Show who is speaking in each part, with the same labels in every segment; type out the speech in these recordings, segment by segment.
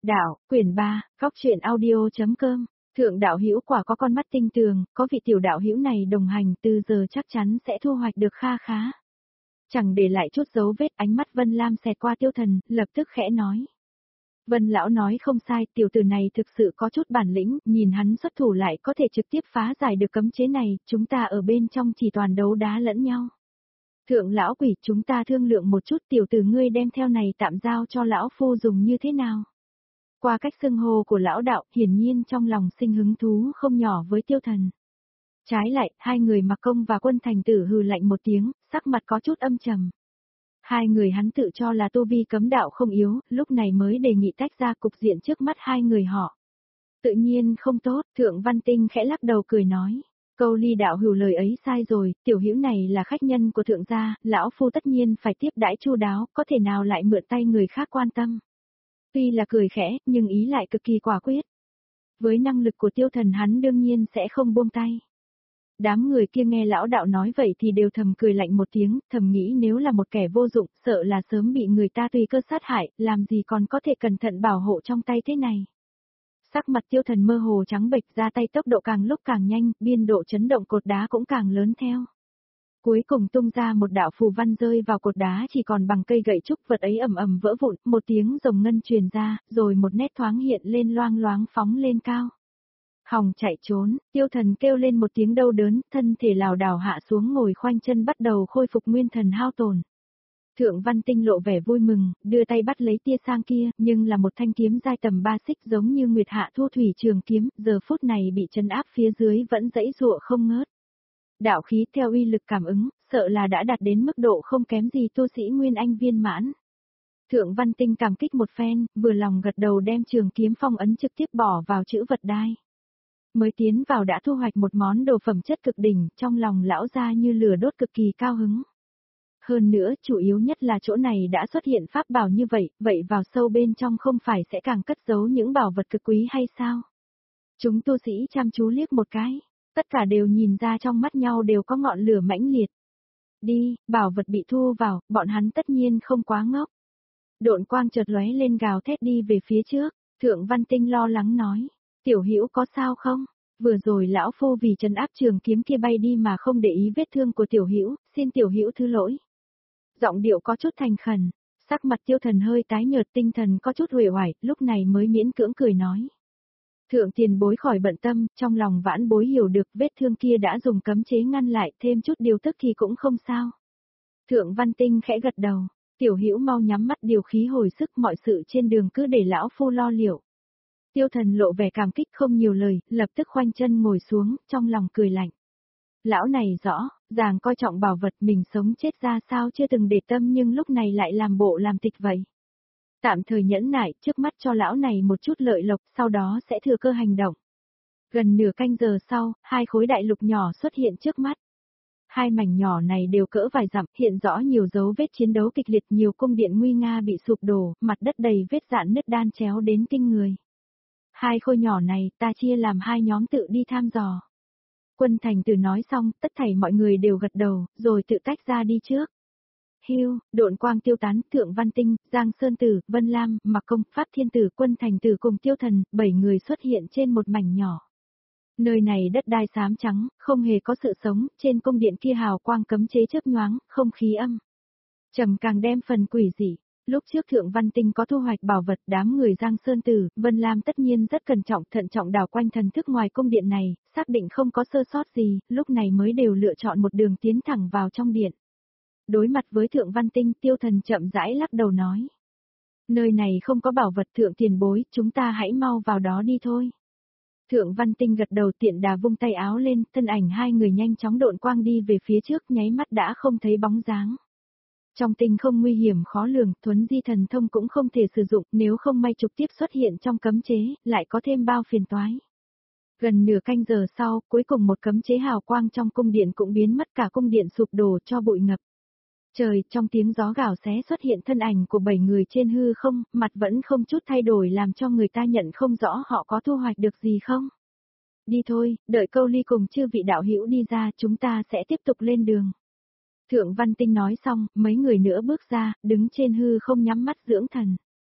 Speaker 1: Đạo, quyển 3, góc truyện audio.com. Thượng đạo hữu quả có con mắt tinh tường, có vị tiểu đạo hữu này đồng hành từ giờ chắc chắn sẽ thu hoạch được kha khá. Chẳng để lại chút dấu vết, ánh mắt Vân Lam xẹt qua Tiêu Thần, lập tức khẽ nói. Vân lão nói không sai, tiểu tử này thực sự có chút bản lĩnh, nhìn hắn xuất thủ lại có thể trực tiếp phá giải được cấm chế này, chúng ta ở bên trong chỉ toàn đấu đá lẫn nhau. Thượng lão quỷ, chúng ta thương lượng một chút, tiểu tử ngươi đem theo này tạm giao cho lão phu dùng như thế nào? Qua cách xưng hô của lão đạo, hiển nhiên trong lòng sinh hứng thú không nhỏ với Tiêu Thần. Trái lại, hai người Mặc Công và Quân Thành Tử hừ lạnh một tiếng, sắc mặt có chút âm trầm. Hai người hắn tự cho là tu vi cấm đạo không yếu, lúc này mới đề nghị tách ra, cục diện trước mắt hai người họ. Tự nhiên không tốt, Thượng Văn Tinh khẽ lắc đầu cười nói. Câu Ly đạo hữu lời ấy sai rồi, tiểu hữu này là khách nhân của thượng gia, lão phu tất nhiên phải tiếp đãi chu đáo, có thể nào lại mượn tay người khác quan tâm. Tuy là cười khẽ, nhưng ý lại cực kỳ quả quyết. Với năng lực của Tiêu Thần hắn đương nhiên sẽ không buông tay. Đám người kia nghe lão đạo nói vậy thì đều thầm cười lạnh một tiếng, thầm nghĩ nếu là một kẻ vô dụng, sợ là sớm bị người ta tùy cơ sát hại, làm gì còn có thể cẩn thận bảo hộ trong tay thế này. Sắc mặt Tiêu Thần mơ hồ trắng bệch, ra tay tốc độ càng lúc càng nhanh, biên độ chấn động cột đá cũng càng lớn theo. Cuối cùng tung ra một đạo phù văn rơi vào cột đá chỉ còn bằng cây gậy trúc, vật ấy ầm ầm vỡ vụn, một tiếng rồng ngân truyền ra, rồi một nét thoáng hiện lên loang loáng phóng lên cao. Hòng chạy trốn, Tiêu Thần kêu lên một tiếng đau đớn, thân thể lảo đảo hạ xuống ngồi khoanh chân bắt đầu khôi phục nguyên thần hao tổn. Thượng Văn Tinh lộ vẻ vui mừng, đưa tay bắt lấy tia sang kia, nhưng là một thanh kiếm dài tầm 3 xích giống như Nguyệt Hạ Thu Thủy trường kiếm, giờ phút này bị trấn áp phía dưới vẫn giãy giụa không ngớt. Đạo khí theo uy lực cảm ứng, sợ là đã đạt đến mức độ không kém gì tu sĩ Nguyên Anh viên mãn. Thượng Văn Tinh cảm kích một phen, vừa lòng gật đầu đem trường kiếm phong ấn trực tiếp bỏ vào chữ vật đai. Mới tiến vào đã thu hoạch một món đồ phẩm chất cực đỉnh, trong lòng lão gia như lửa đốt cực kỳ cao hứng. Hơn nữa, chủ yếu nhất là chỗ này đã xuất hiện pháp bảo như vậy, vậy vào sâu bên trong không phải sẽ càng cất giấu những bảo vật cực quý hay sao? Chúng tu sĩ chăm chú liếc một cái, tất cả đều nhìn ra trong mắt nhau đều có ngọn lửa mãnh liệt. Đi, bảo vật bị thu vào, bọn hắn tất nhiên không quá ngốc. Độn quang chợt lóe lên gào thét đi về phía trước, Thượng Văn Tinh lo lắng nói, tiểu hữu có sao không? Vừa rồi lão phu vì trấn áp trường kiếm kia bay đi mà không để ý vết thương của tiểu hữu, xin tiểu hữu thứ lỗi. Giọng điệu có chút thành khẩn, sắc mặt Tiêu Thần hơi tái nhợt, tinh thần có chút uể oải, lúc này mới miễn cưỡng cười nói. Thượng tiền bối khỏi bận tâm, trong lòng vãn bối hiểu được vết thương kia đã dùng cấm chế ngăn lại, thêm chút điều tức thì cũng không sao. Thượng Văn Tinh khẽ gật đầu, tiểu hữu mau nhắm mắt điều khí hồi sức, mọi sự trên đường cứ để lão phu lo liệu. Tiêu Thần lộ vẻ cảm kích không nhiều lời, lập tức khoanh chân ngồi xuống, trong lòng cười lạnh. Lão này rõ, ràng coi trọng bảo vật, mình sống chết ra sao chưa từng để tâm, nhưng lúc này lại làm bộ làm tịch vậy. Tạm thời nhẫn nại, trước mắt cho lão này một chút lợi lộc, sau đó sẽ thừa cơ hành động. Gần nửa canh giờ sau, hai khối đại lục nhỏ xuất hiện trước mắt. Hai mảnh nhỏ này đều cỡ vài dặm, hiện rõ nhiều dấu vết chiến đấu kịch liệt, nhiều cung điện nguy nga bị sụp đổ, mặt đất đầy vết rạn nứt đan chéo đến kinh người. Hai khối nhỏ này ta chia làm hai nhóm tự đi thăm dò. Quân Thành Tử nói xong, tất thảy mọi người đều gật đầu, rồi tự tách ra đi trước. Hưu, độn quang tiêu tán, Thượng Văn Tinh, Giang Sơn Tử, Vân Lam, Mặc Công, Pháp Thiên Tử, Quân Thành Tử cùng Tiêu Thần, 7 người xuất hiện trên một mảnh nhỏ. Nơi này đất đai xám trắng, không hề có sự sống, trên cung điện kia hào quang cấm chế chớp nhoáng, không khí âm trầm càng đem phần quỷ dị. Lúc trước Thượng Văn Tinh có thu hoạch bảo vật, đám người Giang Sơn Tử, Vân Lam tất nhiên rất cẩn trọng thận trọng đào quanh thần thức ngoài cung điện này, xác định không có sơ sót gì, lúc này mới đều lựa chọn một đường tiến thẳng vào trong điện. Đối mặt với Thượng Văn Tinh, Tiêu Thần chậm rãi lắc đầu nói. Nơi này không có bảo vật thượng tiền bối, chúng ta hãy mau vào đó đi thôi. Thượng Văn Tinh gật đầu, tiện đà vung tay áo lên, thân ảnh hai người nhanh chóng độn quang đi về phía trước, nháy mắt đã không thấy bóng dáng. Trong tinh không nguy hiểm khó lường, thuấn di thần thông cũng không thể sử dụng, nếu không may trực tiếp xuất hiện trong cấm chế, lại có thêm bao phiền toái. Gần nửa canh giờ sau, cuối cùng một cấm chế hào quang trong cung điện cũng biến mất, cả cung điện sụp đổ cho bụi ngập. Trời, trong tiếng gió gào xé xuất hiện thân ảnh của 7 người trên hư không, mặt vẫn không chút thay đổi làm cho người ta nhận không rõ họ có thu hoạch được gì không. Đi thôi, đợi Câu Ly cùng chư vị đạo hữu đi ra, chúng ta sẽ tiếp tục lên đường. Thượng Văn Tinh nói xong, mấy người nữa bước ra, đứng trên hư không nhắm mắt dưỡng thần.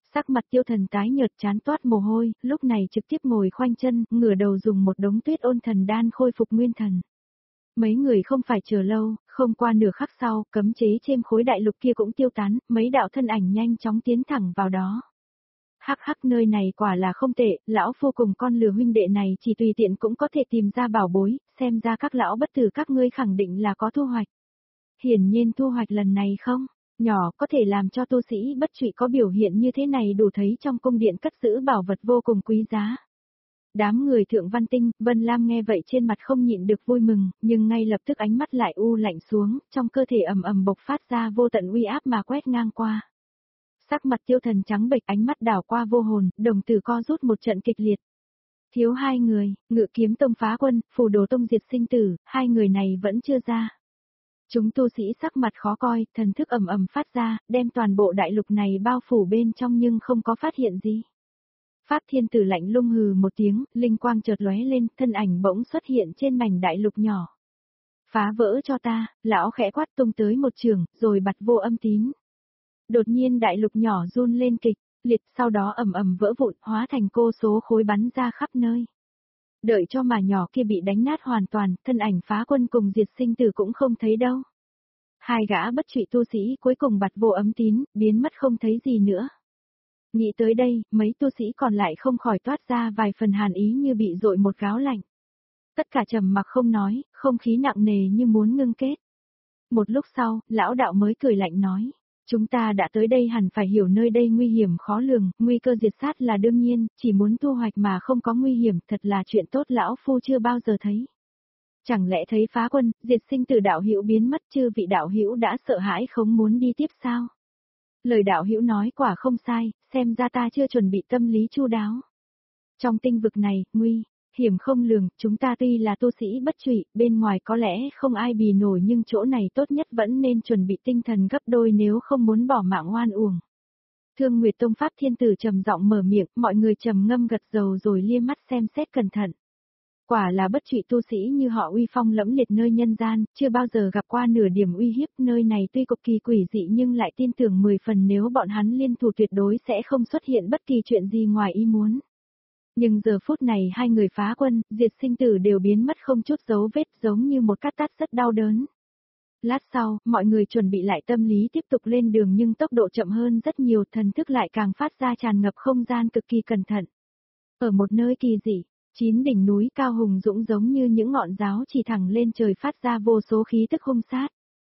Speaker 1: Sắc mặt Tiêu Thần tái nhợt chán toát mồ hôi, lúc này trực tiếp ngồi khoanh chân, ngửa đầu dùng một đống tuyết ôn thần đan khôi phục nguyên thần. Mấy người không phải chờ lâu, không qua nửa khắc sau, cấm chế trên khối đại lục kia cũng tiêu tán, mấy đạo thân ảnh nhanh chóng tiến thẳng vào đó. Hắc hắc, nơi này quả là không tệ, lão phu cùng con lừa huynh đệ này chỉ tùy tiện cũng có thể tìm ra bảo bối, xem ra các lão bất tử các ngươi khẳng định là có thu hoạch. Hiển nhiên thu hoạch lần này không, nhỏ có thể làm cho tu sĩ bất trụy có biểu hiện như thế này đủ thấy trong cung điện cất giữ bảo vật vô cùng quý giá. Đám người Thượng Văn Tinh, Vân Lam nghe vậy trên mặt không nhịn được vui mừng, nhưng ngay lập tức ánh mắt lại u lạnh xuống, trong cơ thể ầm ầm bộc phát ra vô tận uy áp mà quét ngang qua. Sắc mặt Tiêu Thần trắng bệch, ánh mắt đảo qua vô hồn, đồng tử co rút một trận kịch liệt. Thiếu hai người, Ngự Kiếm Tông phá quân, Phù Đồ Tông diệt sinh tử, hai người này vẫn chưa ra. Chúng tu sĩ sắc mặt khó coi, thần thức ầm ầm phát ra, đem toàn bộ đại lục này bao phủ bên trong nhưng không có phát hiện gì. Pháp Thiên Tử lạnh lùng hừ một tiếng, linh quang chợt lóe lên, thân ảnh bỗng xuất hiện trên mảnh đại lục nhỏ. Phá vỡ cho ta, lão khẽ quát tung tới một trường, rồi bật vô âm tín. Đột nhiên đại lục nhỏ run lên kịch liệt, sau đó ầm ầm vỡ vụn, hóa thành cô số khối bắn ra khắp nơi. Đợi cho mà nhỏ kia bị đánh nát hoàn toàn, thân ảnh phá quân cùng diệt sinh tử cũng không thấy đâu. Hai gã bất trụy tu sĩ cuối cùng bật vô ấm tín, biến mất không thấy gì nữa. Nghĩ tới đây, mấy tu sĩ còn lại không khỏi toát ra vài phần hàn ý như bị dội một gáo lạnh. Tất cả trầm mặc không nói, không khí nặng nề như muốn ngưng kết. Một lúc sau, lão đạo mới cười lạnh nói. Chúng ta đã tới đây hẳn phải hiểu nơi đây nguy hiểm khó lường, nguy cơ diệt sát là đương nhiên, chỉ muốn thu hoạch mà không có nguy hiểm thật là chuyện tốt lão phu chưa bao giờ thấy. Chẳng lẽ thấy phá quân, diệt sinh tử đạo hữu biến mất, chư vị đạo hữu đã sợ hãi không muốn đi tiếp sao? Lời đạo hữu nói quả không sai, xem ra ta chưa chuẩn bị tâm lý chu đáo. Trong tinh vực này, nguy hiểm không lường, chúng ta tuy là tu sĩ bất trụy, bên ngoài có lẽ không ai bì nổi nhưng chỗ này tốt nhất vẫn nên chuẩn bị tinh thần gấp đôi nếu không muốn bỏ mạng oan uổng. Thương Nguyệt Tông Pháp Thiên Tử trầm giọng mở miệng, mọi người trầm ngâm gật dầu rồi lia mắt xem xét cẩn thận. Quả là bất trụy tu sĩ như họ uy phong lẫm liệt nơi nhân gian, chưa bao giờ gặp qua nửa điểm uy hiếp, nơi này tuy cực kỳ quỷ dị nhưng lại tin tưởng 10 phần nếu bọn hắn liên thủ tuyệt đối sẽ không xuất hiện bất kỳ chuyện gì ngoài ý muốn. Nhưng giờ phút này hai người phá quân, diệt sinh tử đều biến mất không chút dấu vết giống như một cát tát rất đau đớn. Lát sau, mọi người chuẩn bị lại tâm lý tiếp tục lên đường nhưng tốc độ chậm hơn rất nhiều, thần thức lại càng phát ra tràn ngập không gian cực kỳ cẩn thận. Ở một nơi kỳ dị, 9 đỉnh núi cao hùng dũng giống như những ngọn giáo chỉ thẳng lên trời phát ra vô số khí tức hung sát.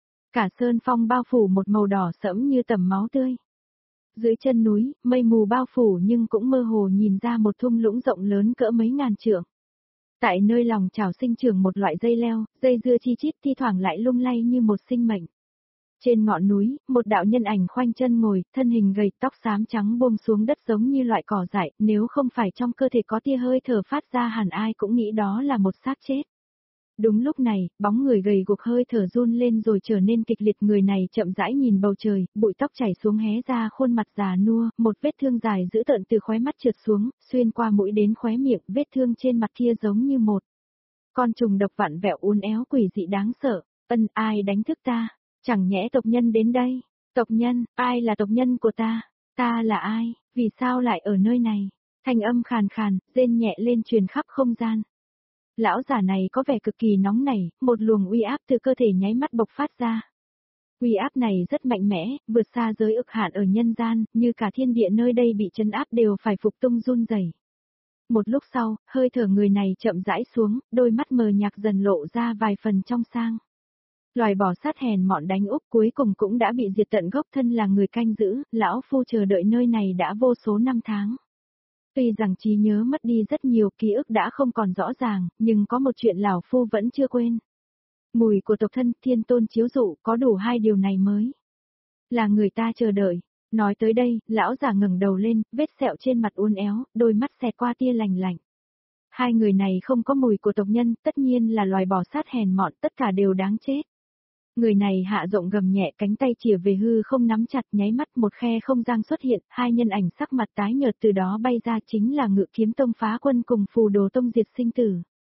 Speaker 1: Cả sơn phong bao phủ một màu đỏ sẫm như tầm máu tươi. Dưới chân núi, mây mù bao phủ nhưng cũng mơ hồ nhìn ra một thung lũng rộng lớn cỡ mấy ngàn trượng. Tại nơi lòng chảo sinh trưởng một loại dây leo, dây dưa chi chít thi thoảng lại lung lay như một sinh mệnh. Trên ngọn núi, một đạo nhân ảnh khoanh chân ngồi, thân hình gầy, tóc xám trắng buông xuống đất giống như loại cỏ dại, nếu không phải trong cơ thể có tia hơi thở phát ra hẳn ai cũng nghĩ đó là một xác chết. Đúng lúc này, bóng người gầy guộc hơi thở run lên rồi trở nên kịch liệt, người này chậm rãi nhìn bầu trời, bụi tóc chảy xuống hé ra khuôn mặt già nua, một vết thương dài dữ tợn từ khóe mắt trượt xuống, xuyên qua mũi đến khóe miệng, vết thương trên mặt kia giống như một con trùng độc vặn vẹo uốn éo quỷ dị đáng sợ. Ai đánh thức ta? Chẳng nhẽ tộc nhân đến đây? Tộc nhân, ai là tộc nhân của ta? Ta là ai? Vì sao lại ở nơi này? Thanh âm khàn khàn, rên nhẹ lên truyền khắp không gian. Lão giả này có vẻ cực kỳ nóng nảy, một luồng uy áp từ cơ thể nháy mắt bộc phát ra. Uy áp này rất mạnh mẽ, vượt xa giới ức hạn ở nhân gian, như cả thiên địa nơi đây bị trấn áp đều phải phục tung run rẩy. Một lúc sau, hơi thở người này chậm rãi xuống, đôi mắt mờ nhạt dần lộ ra vài phần trong sang. Loài bò sát hèn mọn đánh úp cuối cùng cũng đã bị diệt tận gốc, thân là người canh giữ, lão phu chờ đợi nơi này đã vô số năm tháng. Tuy rằng trí nhớ mất đi rất nhiều, ký ức đã không còn rõ ràng, nhưng có một chuyện lão phu vẫn chưa quên. Mùi của tộc thân, thiên tôn chiếu dụ, có đủ hai điều này mới là người ta chờ đợi. Nói tới đây, lão già ngẩng đầu lên, vết sẹo trên mặt uốn éo, đôi mắt xẹt qua tia lạnh lạnh. Hai người này không có mùi của tộc nhân, tất nhiên là loài bò sát hèn mọn, tất cả đều đáng chết. Người này hạ giọng gầm nhẹ, cánh tay chìa về hư không nắm chặt, nháy mắt một khe không gian xuất hiện, hai nhân ảnh sắc mặt tái nhợt từ đó bay ra, chính là Ngự Kiếm Tông phá quân cùng Phù Đồ Tông diệt sinh tử.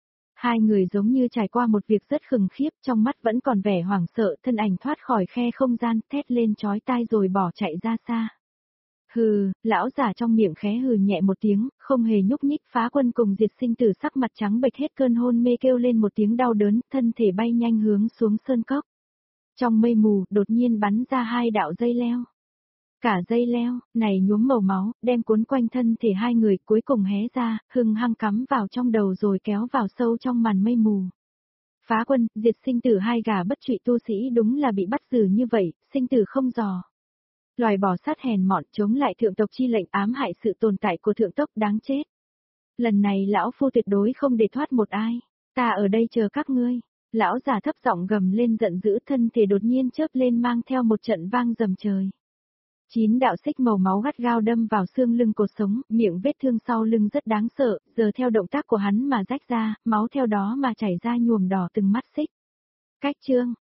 Speaker 1: Hai người giống như trải qua một việc rất khủng khiếp, trong mắt vẫn còn vẻ hoảng sợ, thân ảnh thoát khỏi khe không gian, thét lên chói tai rồi bỏ chạy ra xa. Hừ, lão giả trong miệng khẽ hừ nhẹ một tiếng, không hề nhúc nhích. Phá Quân cùng Diệt Sinh Tử sắc mặt trắng bệch hết cơn hôn mê kêu lên một tiếng đau đớn, thân thể bay nhanh hướng xuống sơn cốc. Trong mây mù, đột nhiên bắn ra hai đạo dây leo. Cả dây leo, này nhuốm màu máu, đem cuốn quanh thân thể hai người cuối cùng hé ra, hừng hăng cắm vào trong đầu rồi kéo vào sâu trong màn mây mù. Phá Quân, Diệt Sinh Tử hai gà bất trụy tu sĩ đúng là bị bắt giữ như vậy, sinh tử không dò. Loài bỏ sát hèn mọn chống lại thượng tộc chi lệnh ám hại sự tồn tại của thượng tộc đáng chết. Lần này lão phu tuyệt đối không để thoát một ai, ta ở đây chờ các ngươi. Lão già thấp giọng gầm lên giận dữ, thân thể đột nhiên chớp lên mang theo một trận vang rầm trời. 9 đạo xích màu máu gắt gao đâm vào xương lưng cột sống, miệng vết thương sau lưng rất đáng sợ, giờ theo động tác của hắn mà rách ra, máu theo đó mà chảy ra nhuộm đỏ từng mắt xích. Cách chương